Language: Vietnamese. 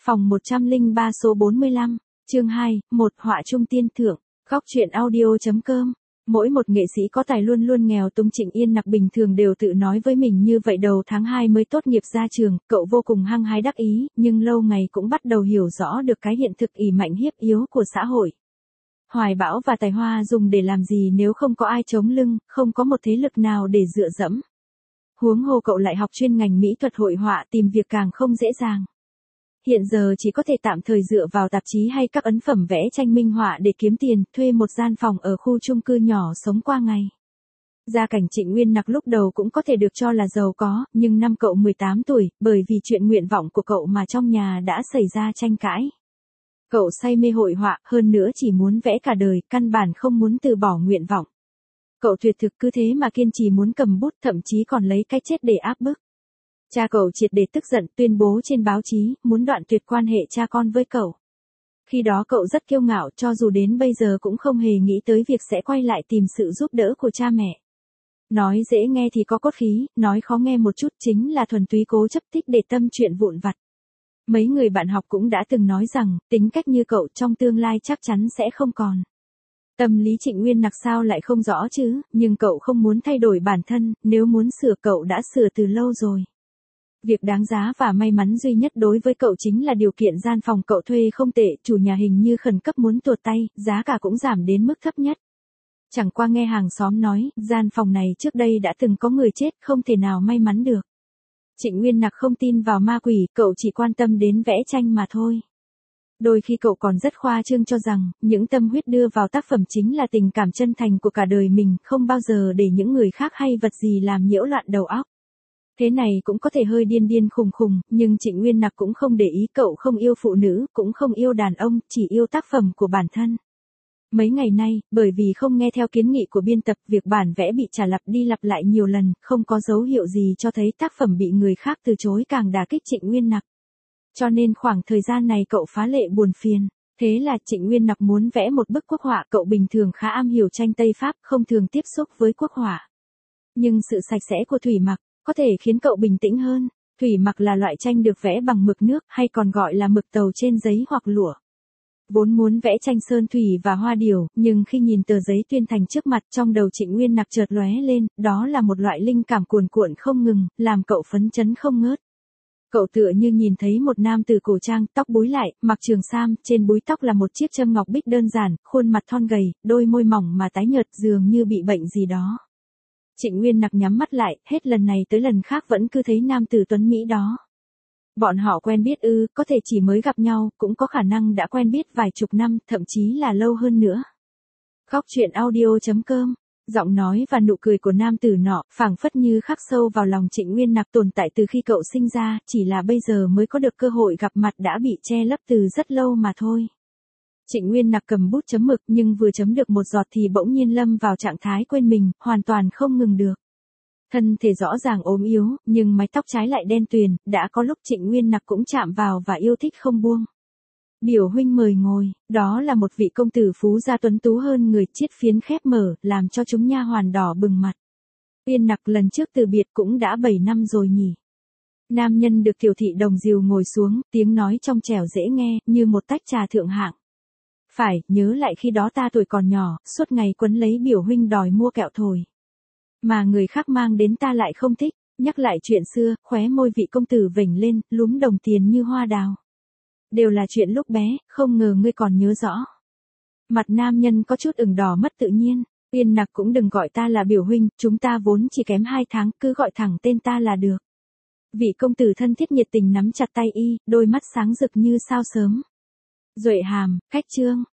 Phòng 103 số 45, chương 2, một họa trung tiên thượng, góc truyện audio.com. Mỗi một nghệ sĩ có tài luôn luôn nghèo túng. Trịnh Yên Nặc bình thường đều tự nói với mình như vậy. Đầu tháng 2 mới tốt nghiệp ra trường, cậu vô cùng hăng hái đắc ý, nhưng lâu ngày cũng bắt đầu hiểu rõ được cái hiện thực ỷ mạnh hiếp yếu của xã hội. Hoài bão và tài hoa dùng để làm gì nếu không có ai chống lưng, không có một thế lực nào để dựa dẫm. Huống hồ cậu lại học chuyên ngành mỹ thuật hội họa, tìm việc càng không dễ dàng. Hiện giờ chỉ có thể tạm thời dựa vào tạp chí hay các ấn phẩm vẽ tranh minh họa để kiếm tiền, thuê một gian phòng ở khu chung cư nhỏ sống qua ngày. Gia cảnh Trịnh Nguyên Nặc lúc đầu cũng có thể được cho là giàu có, nhưng năm cậu 18 tuổi, bởi vì chuyện nguyện vọng của cậu mà trong nhà đã xảy ra tranh cãi. Cậu say mê hội họa, hơn nữa chỉ muốn vẽ cả đời, căn bản không muốn từ bỏ nguyện vọng. Cậu tuyệt thực cứ thế mà kiên trì muốn cầm bút, thậm chí còn lấy cái chết để áp bức. Cha cậu triệt để tức giận, tuyên bố trên báo chí, muốn đoạn tuyệt quan hệ cha con với cậu. Khi đó cậu rất kiêu ngạo, cho dù đến bây giờ cũng không hề nghĩ tới việc sẽ quay lại tìm sự giúp đỡ của cha mẹ. Nói dễ nghe thì có cốt khí, nói khó nghe một chút chính là thuần túy cố chấp thích để tâm chuyện vụn vặt. Mấy người bạn học cũng đã từng nói rằng, tính cách như cậu trong tương lai chắc chắn sẽ không còn. Tâm lý Trịnh Nguyên Nặc sao lại không rõ chứ, nhưng cậu không muốn thay đổi bản thân, nếu muốn sửa cậu đã sửa từ lâu rồi. Việc đáng giá và may mắn duy nhất đối với cậu chính là điều kiện gian phòng cậu thuê không tệ, chủ nhà hình như khẩn cấp muốn tuột tay, giá cả cũng giảm đến mức thấp nhất. Chẳng qua nghe hàng xóm nói, gian phòng này trước đây đã từng có người chết, không thể nào may mắn được. Trịnh Nguyên Nặc không tin vào ma quỷ, cậu chỉ quan tâm đến vẽ tranh mà thôi. Đôi khi cậu còn rất khoa trương cho rằng, những tâm huyết đưa vào tác phẩm chính là tình cảm chân thành của cả đời mình, không bao giờ để những người khác hay vật gì làm nhiễu loạn đầu óc. Thế này cũng có thể hơi điên điên khùng khùng, nhưng Trịnh Nguyên Nặc cũng không để ý, cậu không yêu phụ nữ, cũng không yêu đàn ông, chỉ yêu tác phẩm của bản thân. Mấy ngày nay, bởi vì không nghe theo kiến nghị của biên tập, việc bản vẽ bị trả lặp đi lặp lại nhiều lần, không có dấu hiệu gì cho thấy tác phẩm bị người khác từ chối, càng đả kích Trịnh Nguyên Nặc. Cho nên khoảng thời gian này cậu phá lệ buồn phiền. Thế là Trịnh Nguyên Nặc muốn vẽ một bức quốc họa. Cậu bình thường khá am hiểu tranh Tây Pháp, không thường tiếp xúc với quốc họa. Nhưng sự sạch sẽ của thủy mặc có thể khiến cậu bình tĩnh hơn. Thủy mặc là loại tranh được vẽ bằng mực nước, hay còn gọi là mực tàu trên giấy hoặc lụa. Vốn muốn vẽ tranh sơn thủy và hoa điểu, nhưng khi nhìn tờ giấy tuyên thành trước mặt, trong đầu Trịnh Nguyên Nặc chợt lóe lên, đó là một loại linh cảm cuồn cuộn không ngừng, làm cậu phấn chấn không ngớt. Cậu tựa như nhìn thấy một nam tử cổ trang, tóc búi lại, mặc trường sam, trên búi tóc là một chiếc châm ngọc bích đơn giản, khuôn mặt thon gầy, đôi môi mỏng mà tái nhợt, dường như bị bệnh gì đó. Trịnh Nguyên Nặc nhắm mắt lại, hết lần này tới lần khác vẫn cứ thấy nam tử tuấn Mỹ đó. Bọn họ quen biết ư, có thể chỉ mới gặp nhau, cũng có khả năng đã quen biết vài chục năm, thậm chí là lâu hơn nữa. Góc truyện audio.com. Giọng nói và nụ cười của nam tử nọ, phảng phất như khắc sâu vào lòng Trịnh Nguyên Nặc, tồn tại từ khi cậu sinh ra, chỉ là bây giờ mới có được cơ hội gặp mặt, đã bị che lấp từ rất lâu mà thôi. Trịnh Nguyên Nặc cầm bút chấm mực, nhưng vừa chấm được một giọt thì bỗng nhiên lâm vào trạng thái quên mình, hoàn toàn không ngừng được. Thân thể rõ ràng ốm yếu, nhưng mái tóc trái lại đen tuyền, đã có lúc Trịnh Nguyên Nặc cũng chạm vào và yêu thích không buông. Biểu huynh mời ngồi, đó là một vị công tử phú gia tuấn tú hơn người, chiếc phiến khép mở, làm cho chúng nha hoàn đỏ bừng mặt. Yên Nặc, lần trước từ biệt cũng đã 7 năm rồi nhỉ. Nam nhân được Tiểu thị đồng dìu ngồi xuống, tiếng nói trong trẻo dễ nghe, như một tách trà thượng hạng. Phải, nhớ lại khi đó ta tuổi còn nhỏ, suốt ngày quấn lấy biểu huynh đòi mua kẹo thổi. Mà người khác mang đến ta lại không thích, nhắc lại chuyện xưa, khóe môi vị công tử vểnh lên, lúm đồng tiền như hoa đào. Đều là chuyện lúc bé, không ngờ ngươi còn nhớ rõ. Mặt nam nhân có chút ửng đỏ mất tự nhiên. Yên Nặc, cũng đừng gọi ta là biểu huynh, chúng ta vốn chỉ kém 2 tháng, cứ gọi thẳng tên ta là được. Vị công tử thân thiết nhiệt tình nắm chặt tay y, đôi mắt sáng rực như sao sớm. Duệ hàm, khách trương,